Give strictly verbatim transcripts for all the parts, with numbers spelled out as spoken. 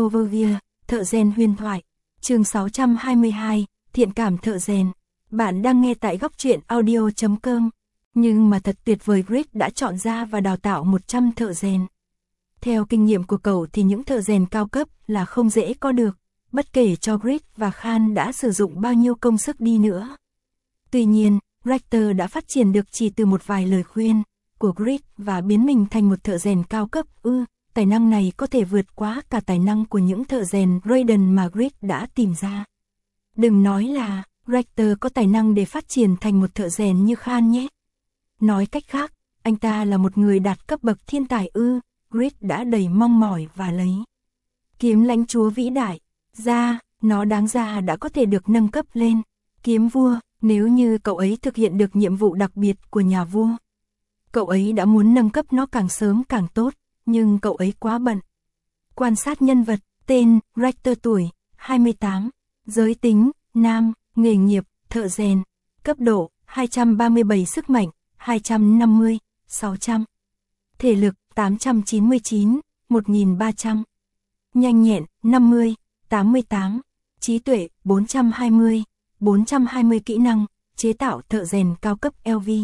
Overview, thợ rèn huyền thoại. Chương sáu trăm hai mươi hai, thiện cảm thợ rèn. Bạn đang nghe tại góc truyện audio chấm com. Nhưng mà thật tuyệt vời, Grid đã chọn ra và đào tạo một trăm thợ rèn. Theo kinh nghiệm của cậu thì những thợ rèn cao cấp là không dễ có được, bất kể cho Grid và Khan đã sử dụng bao nhiêu công sức đi nữa. Tuy nhiên, Richter đã phát triển được chỉ từ một vài lời khuyên của Grid và biến mình thành một thợ rèn cao cấp. Ư, tài năng này có thể vượt quá cả tài năng của những thợ rèn Raiden mà Grid đã tìm ra. Đừng nói là Richter có tài năng để phát triển thành một thợ rèn như Khan nhé. Nói cách khác, anh ta là một người đạt cấp bậc thiên tài ư. Grid đã đầy mong mỏi và lấy kiếm lãnh chúa vĩ đại ra, nó đáng ra đã có thể được nâng cấp lên kiếm vua, nếu như cậu ấy thực hiện được nhiệm vụ đặc biệt của nhà vua. Cậu ấy đã muốn nâng cấp nó càng sớm càng tốt, nhưng cậu ấy quá bận. Quan sát nhân vật, tên, Richter, tuổi, hai mươi tám, giới tính, nam, nghề nghiệp, thợ rèn, cấp độ, hai trăm ba mươi bảy, sức mạnh, hai trăm năm mươi, sáu trăm, thể lực, tám trăm chín mươi chín, một nghìn ba trăm, nhanh nhẹn, năm mươi, tám mươi tám, trí tuệ, bốn trăm hai mươi, bốn trăm hai mươi, kỹ năng, chế tạo thợ rèn cao cấp L V.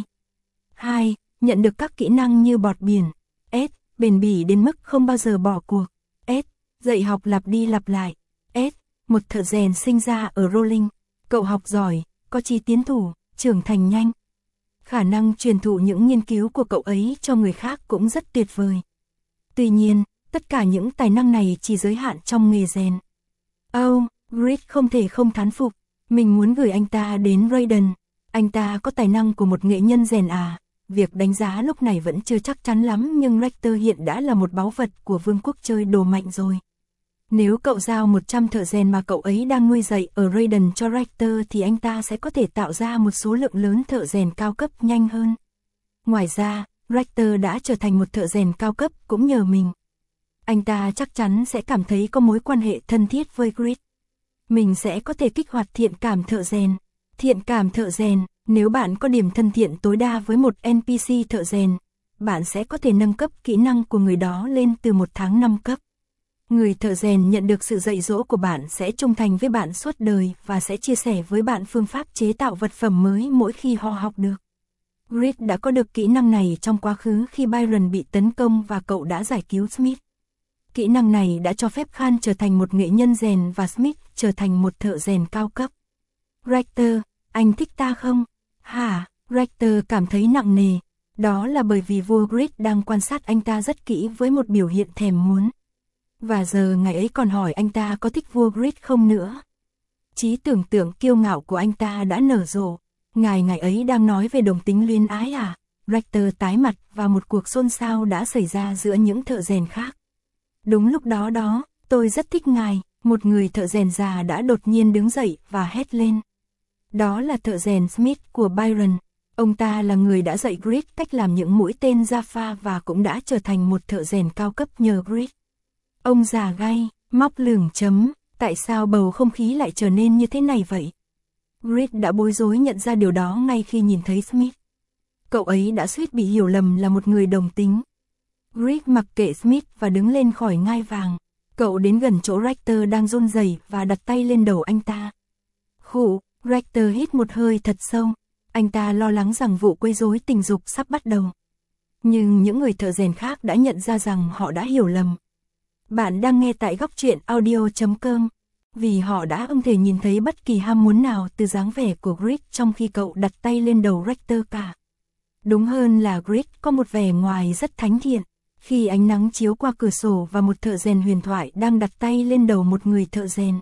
hai. Nhận được các kỹ năng như bọt biển. S. Bền bỉ đến mức không bao giờ bỏ cuộc. S. Dạy học lặp đi lặp lại. S. Một thợ rèn sinh ra ở Rolling. Cậu học giỏi, có chí tiến thủ, trưởng thành nhanh. Khả năng truyền thụ những nghiên cứu của cậu ấy cho người khác cũng rất tuyệt vời. Tuy nhiên, tất cả những tài năng này chỉ giới hạn trong nghề rèn. Oh, Grid không thể không thán phục. Mình muốn gửi anh ta đến Raiden. Anh ta có tài năng của một nghệ nhân rèn à. Việc đánh giá lúc này vẫn chưa chắc chắn lắm, nhưng Richter hiện đã là một báu vật của vương quốc chơi đồ mạnh rồi. Nếu cậu giao một trăm thợ rèn mà cậu ấy đang nuôi dạy ở Raiden cho Richter thì anh ta sẽ có thể tạo ra một số lượng lớn thợ rèn cao cấp nhanh hơn. Ngoài ra, Richter đã trở thành một thợ rèn cao cấp cũng nhờ mình. Anh ta chắc chắn sẽ cảm thấy có mối quan hệ thân thiết với Grid. Mình sẽ có thể kích hoạt thiện cảm thợ rèn. Thiện cảm thợ rèn, nếu bạn có điểm thân thiện tối đa với một N P C thợ rèn, bạn sẽ có thể nâng cấp kỹ năng của người đó lên từ một tháng năm cấp. Người thợ rèn nhận được sự dạy dỗ của bạn sẽ trung thành với bạn suốt đời và sẽ chia sẻ với bạn phương pháp chế tạo vật phẩm mới mỗi khi họ học được. Grid đã có được kỹ năng này trong quá khứ khi Byron bị tấn công và cậu đã giải cứu Smith. Kỹ năng này đã cho phép Khan trở thành một nghệ nhân rèn và Smith trở thành một thợ rèn cao cấp. Richter, anh thích ta không? Hả? Richter cảm thấy nặng nề. Đó là bởi vì vua Grid đang quan sát anh ta rất kỹ với một biểu hiện thèm muốn. Và giờ ngày ấy còn hỏi anh ta có thích vua Grid không nữa. Trí tưởng tượng kiêu ngạo của anh ta đã nở rộ. Ngài ngày ấy đang nói về đồng tính luyến ái à? Richter tái mặt và một cuộc xôn xao đã xảy ra giữa những thợ rèn khác. Đúng lúc đó đó, tôi rất thích ngài. Một người thợ rèn già đã đột nhiên đứng dậy và hét lên. Đó là thợ rèn Smith của Byron. Ông ta là người đã dạy Grid cách làm những mũi tên Jaffa và cũng đã trở thành một thợ rèn cao cấp nhờ Grid. Ông già gay, móc lửng chấm, tại sao bầu không khí lại trở nên như thế này vậy? Grid đã bối rối nhận ra điều đó ngay khi nhìn thấy Smith. Cậu ấy đã suýt bị hiểu lầm là một người đồng tính. Grid mặc kệ Smith và đứng lên khỏi ngai vàng. Cậu đến gần chỗ Richter đang run rẩy và đặt tay lên đầu anh ta. Khụ, Richter hít một hơi thật sâu. Anh ta lo lắng rằng vụ quấy rối tình dục sắp bắt đầu. Nhưng những người thợ rèn khác đã nhận ra rằng họ đã hiểu lầm. Bạn đang nghe tại góc truyện audio chấm com. Vì họ đã không thể nhìn thấy bất kỳ ham muốn nào từ dáng vẻ của Grid trong khi cậu đặt tay lên đầu Richter cả. Đúng hơn là Grid có một vẻ ngoài rất thánh thiện. Khi ánh nắng chiếu qua cửa sổ và một thợ rèn huyền thoại đang đặt tay lên đầu một người thợ rèn.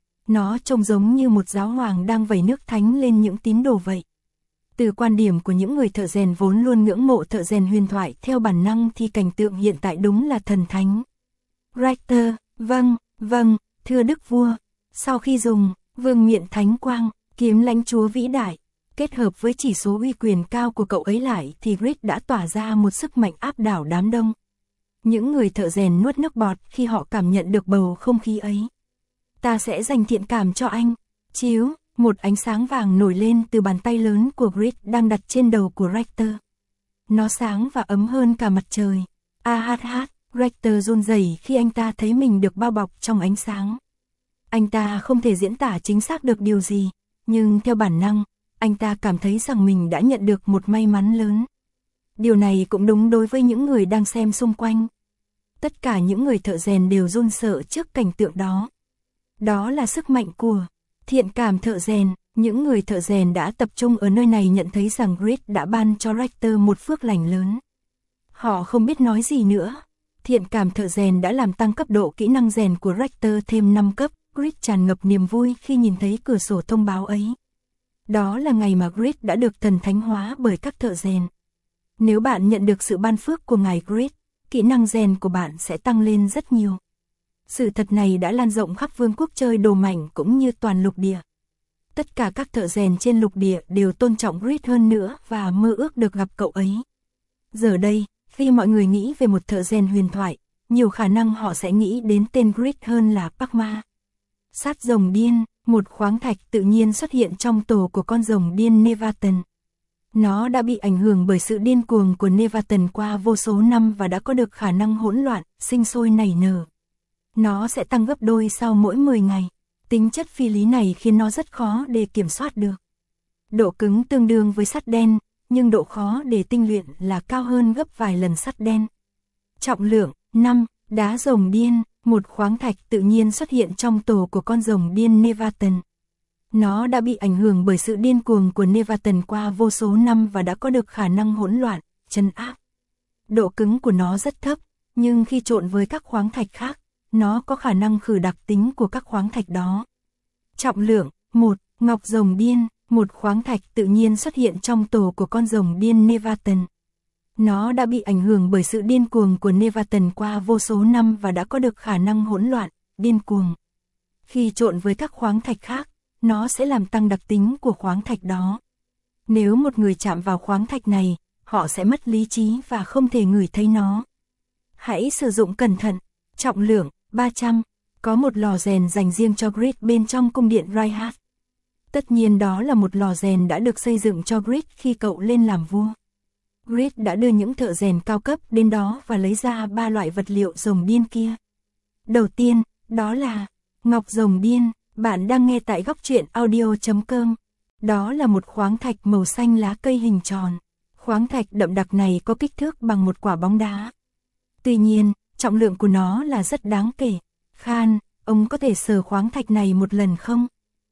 Nó trông giống như một giáo hoàng đang vẩy nước thánh lên những tín đồ vậy. Từ quan điểm của những người thợ rèn vốn luôn ngưỡng mộ thợ rèn huyền thoại theo bản năng thì cảnh tượng hiện tại đúng là thần thánh. Richter, vâng, vâng, thưa đức vua. Sau khi dùng vương miện thánh quang, kiếm lãnh chúa vĩ đại, kết hợp với chỉ số uy quyền cao của cậu ấy lại thì Grid đã tỏa ra một sức mạnh áp đảo đám đông. Những người thợ rèn nuốt nước bọt khi họ cảm nhận được bầu không khí ấy. Ta sẽ dành thiện cảm cho anh. Chiếu, một ánh sáng vàng nổi lên từ bàn tay lớn của Grid đang đặt trên đầu của Richter. Nó sáng và ấm hơn cả mặt trời. A hát hát, Richter run rẩy khi anh ta thấy mình được bao bọc trong ánh sáng. Anh ta không thể diễn tả chính xác được điều gì, nhưng theo bản năng, anh ta cảm thấy rằng mình đã nhận được một may mắn lớn. Điều này cũng đúng đối với những người đang xem xung quanh. Tất cả những người thợ rèn đều run sợ trước cảnh tượng đó. Đó là sức mạnh của thiện cảm thợ rèn. Những người thợ rèn đã tập trung ở nơi này nhận thấy rằng Grid đã ban cho Richter một phước lành lớn. Họ không biết nói gì nữa. Thiện cảm thợ rèn đã làm tăng cấp độ kỹ năng rèn của Richter thêm năm cấp. Grid tràn ngập niềm vui khi nhìn thấy cửa sổ thông báo ấy. Đó là ngày mà Grid đã được thần thánh hóa bởi các thợ rèn. Nếu bạn nhận được sự ban phước của ngài Grid, kỹ năng rèn của bạn sẽ tăng lên rất nhiều. Sự thật này đã lan rộng khắp vương quốc chơi đồ mảnh cũng như toàn lục địa. Tất cả các thợ rèn trên lục địa đều tôn trọng Grid hơn nữa và mơ ước được gặp cậu ấy. Giờ đây, khi mọi người nghĩ về một thợ rèn huyền thoại, nhiều khả năng họ sẽ nghĩ đến tên Grid hơn là Pakma. Sát rồng điên, một khoáng thạch tự nhiên xuất hiện trong tổ của con rồng điên Nevaton. Nó đã bị ảnh hưởng bởi sự điên cuồng của Nevaton qua vô số năm và đã có được khả năng hỗn loạn, sinh sôi nảy nở. Nó sẽ tăng gấp đôi sau mỗi mười ngày. Tính chất phi lý này khiến nó rất khó để kiểm soát được. Độ cứng tương đương với sắt đen, nhưng độ khó để tinh luyện là cao hơn gấp vài lần sắt đen. Trọng lượng năm. Đá rồng điên, một khoáng thạch tự nhiên xuất hiện trong tổ của con rồng điên Nevaton. Nó đã bị ảnh hưởng bởi sự điên cuồng của Nevaton qua vô số năm và đã có được khả năng hỗn loạn, trấn áp. Độ cứng của nó rất thấp, nhưng khi trộn với các khoáng thạch khác, nó có khả năng khử đặc tính của các khoáng thạch đó. Trọng lượng một. Ngọc rồng điên, một khoáng thạch tự nhiên xuất hiện trong tổ của con rồng điên Nevaton. Nó đã bị ảnh hưởng bởi sự điên cuồng của Nevaton qua vô số năm và đã có được khả năng hỗn loạn, điên cuồng. Khi trộn với các khoáng thạch khác, nó sẽ làm tăng đặc tính của khoáng thạch đó. Nếu một người chạm vào khoáng thạch này, họ sẽ mất lý trí và không thể ngửi thấy nó. Hãy sử dụng cẩn thận. Trọng lượng ba trăm. Có một lò rèn dành riêng cho Grid bên trong cung điện Reinhardt. Tất nhiên đó là một lò rèn đã được xây dựng cho Grid khi cậu lên làm vua. Grid đã đưa những thợ rèn cao cấp đến đó và lấy ra ba loại vật liệu rồng điên kia. Đầu tiên, đó là ngọc rồng điên. Bạn đang nghe tại góc truyện audio chấm com. Đó là một khoáng thạch màu xanh lá cây hình tròn. Khoáng thạch đậm đặc này có kích thước bằng một quả bóng đá. Tuy nhiên, trọng lượng của nó là rất đáng kể. Khan, ông có thể sờ khoáng thạch này một lần không?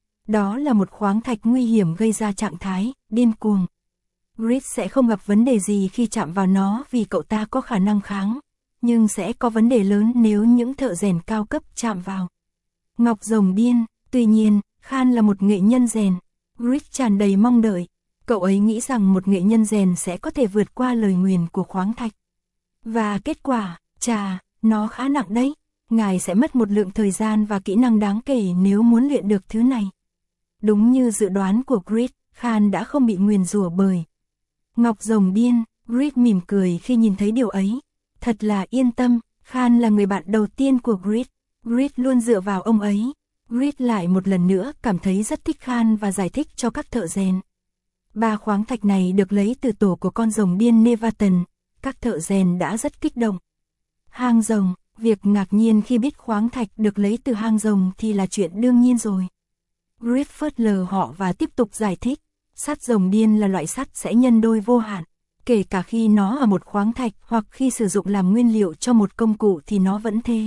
Đó là một khoáng thạch nguy hiểm gây ra trạng thái điên cuồng. Grid sẽ không gặp vấn đề gì khi chạm vào nó vì cậu ta có khả năng kháng, nhưng sẽ có vấn đề lớn nếu những thợ rèn cao cấp chạm vào. Ngọc rồng điên, tuy nhiên, Khan là một nghệ nhân rèn. Grid tràn đầy mong đợi. Cậu ấy nghĩ rằng một nghệ nhân rèn sẽ có thể vượt qua lời nguyền của khoáng thạch. Và kết quả, chà, nó khá nặng đấy. Ngài sẽ mất một lượng thời gian và kỹ năng đáng kể nếu muốn luyện được thứ này. Đúng như dự đoán của Grid, Khan đã không bị nguyền rủa bởi Ngọc rồng điên. Grid mỉm cười khi nhìn thấy điều ấy. Thật là yên tâm, Khan là người bạn đầu tiên của Grid. Grid luôn dựa vào ông ấy. Grid lại một lần nữa cảm thấy rất thích Khan và giải thích cho các thợ rèn. Ba khoáng thạch này được lấy từ tổ của con rồng điên Nevaton. Các thợ rèn đã rất kích động. Hang rồng, việc ngạc nhiên khi biết khoáng thạch được lấy từ hang rồng thì là chuyện đương nhiên rồi. Grid phớt lờ họ và tiếp tục giải thích. Sắt rồng điên là loại sắt sẽ nhân đôi vô hạn. Kể cả khi nó ở một khoáng thạch hoặc khi sử dụng làm nguyên liệu cho một công cụ thì nó vẫn thế.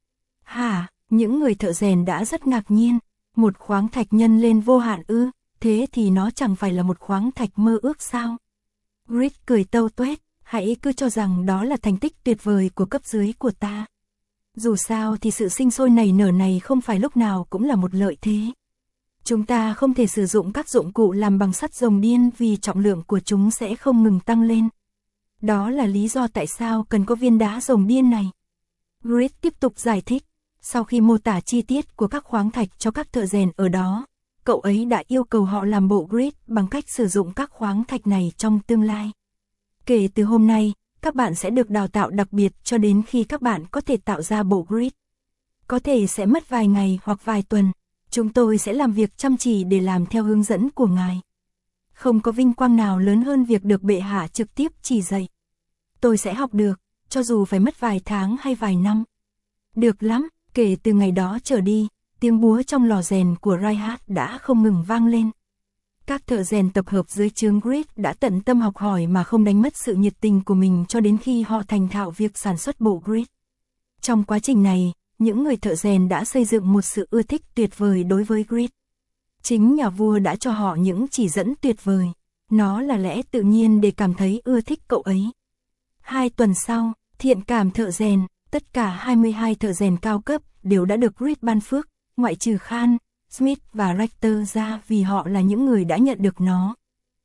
Hả, những người thợ rèn đã rất ngạc nhiên. Một khoáng thạch nhân lên vô hạn ư, thế thì nó chẳng phải là một khoáng thạch mơ ước sao? Grid cười tâu tuét, hãy cứ cho rằng đó là thành tích tuyệt vời của cấp dưới của ta. Dù sao thì sự sinh sôi nảy nở này không phải lúc nào cũng là một lợi thế. Chúng ta không thể sử dụng các dụng cụ làm bằng sắt rồng điên vì trọng lượng của chúng sẽ không ngừng tăng lên. Đó là lý do tại sao cần có viên đá rồng điên này. Grid tiếp tục giải thích. Sau khi mô tả chi tiết của các khoáng thạch cho các thợ rèn ở đó, cậu ấy đã yêu cầu họ làm bộ Grid bằng cách sử dụng các khoáng thạch này trong tương lai. Kể từ hôm nay, các bạn sẽ được đào tạo đặc biệt cho đến khi các bạn có thể tạo ra bộ Grid. Có thể sẽ mất vài ngày hoặc vài tuần. Chúng tôi sẽ làm việc chăm chỉ để làm theo hướng dẫn của ngài. Không có vinh quang nào lớn hơn việc được bệ hạ trực tiếp chỉ dạy. Tôi sẽ học được, cho dù phải mất vài tháng hay vài năm. Được lắm, kể từ ngày đó trở đi, tiếng búa trong lò rèn của Reinhardt đã không ngừng vang lên. Các thợ rèn tập hợp dưới trướng Grid đã tận tâm học hỏi mà không đánh mất sự nhiệt tình của mình cho đến khi họ thành thạo việc sản xuất bộ Grid. Trong quá trình này, những người thợ rèn đã xây dựng một sự ưa thích tuyệt vời đối với Grid. Chính nhà vua đã cho họ những chỉ dẫn tuyệt vời. Nó là lẽ tự nhiên để cảm thấy ưa thích cậu ấy. Hai tuần sau, thiện cảm thợ rèn, tất cả hai mươi hai thợ rèn cao cấp đều đã được Grid ban phước, ngoại trừ Khan, Smith và Rector ra vì họ là những người đã nhận được nó.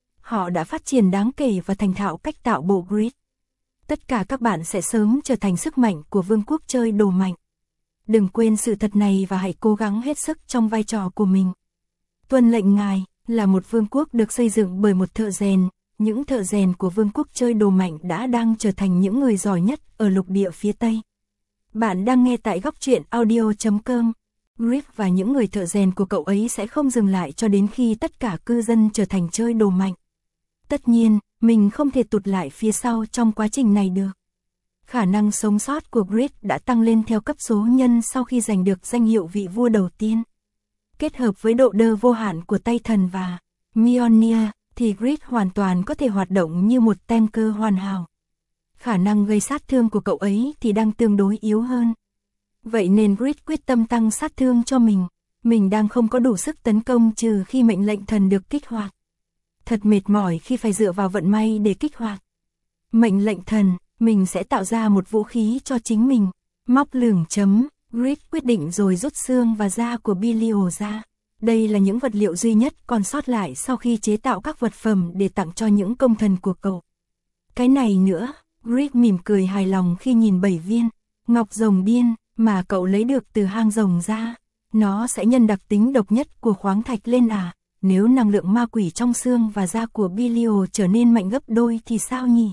Họ đã phát triển đáng kể và thành thạo cách tạo bộ Grid. Tất cả các bạn sẽ sớm trở thành sức mạnh của vương quốc chơi đồ mạnh. Đừng quên sự thật này và hãy cố gắng hết sức trong vai trò của mình. Tuân lệnh ngài là một vương quốc được xây dựng bởi một thợ rèn. Những thợ rèn của vương quốc chơi đồ mạnh đã đang trở thành những người giỏi nhất ở lục địa phía Tây. Bạn đang nghe tại góc truyện audio chấm com. Grid và những người thợ rèn của cậu ấy sẽ không dừng lại cho đến khi tất cả cư dân trở thành chơi đồ mạnh. Tất nhiên, mình không thể tụt lại phía sau trong quá trình này được. Khả năng sống sót của Grid đã tăng lên theo cấp số nhân sau khi giành được danh hiệu vị vua đầu tiên. Kết hợp với độ đơ vô hạn của tay thần và Mjolnir, thì Grid hoàn toàn có thể hoạt động như một tanker hoàn hảo. Khả năng gây sát thương của cậu ấy thì đang tương đối yếu hơn. Vậy nên Grid quyết tâm tăng sát thương cho mình. Mình đang không có đủ sức tấn công trừ khi mệnh lệnh thần được kích hoạt. Thật mệt mỏi khi phải dựa vào vận may để kích hoạt mệnh lệnh thần. Mình sẽ tạo ra một vũ khí cho chính mình. Móc lửng chấm, Grid quyết định rồi rút xương và da của Belial ra. Đây là những vật liệu duy nhất còn sót lại sau khi chế tạo các vật phẩm để tặng cho những công thần của cậu. Cái này nữa, Grid mỉm cười hài lòng khi nhìn bảy viên ngọc rồng điên mà cậu lấy được từ hang rồng ra. Nó sẽ nhân đặc tính độc nhất của khoáng thạch lên à? Nếu năng lượng ma quỷ trong xương và da của Belial trở nên mạnh gấp đôi thì sao nhỉ?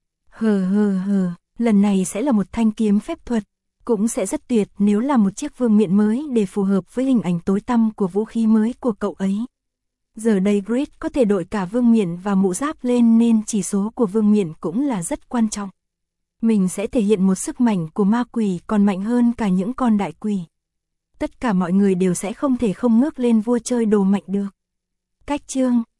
Hờ hờ hờ, lần này sẽ là một thanh kiếm phép thuật. Cũng sẽ rất tuyệt nếu là một chiếc vương miện mới để phù hợp với hình ảnh tối tăm của vũ khí mới của cậu ấy. Giờ đây Grid có thể đội cả vương miện và mũ giáp lên nên chỉ số của vương miện cũng là rất quan trọng. Mình sẽ thể hiện một sức mạnh của ma quỷ còn mạnh hơn cả những con đại quỷ. Tất cả mọi người đều sẽ không thể không ngước lên vua chơi đồ mạnh được. Cách chương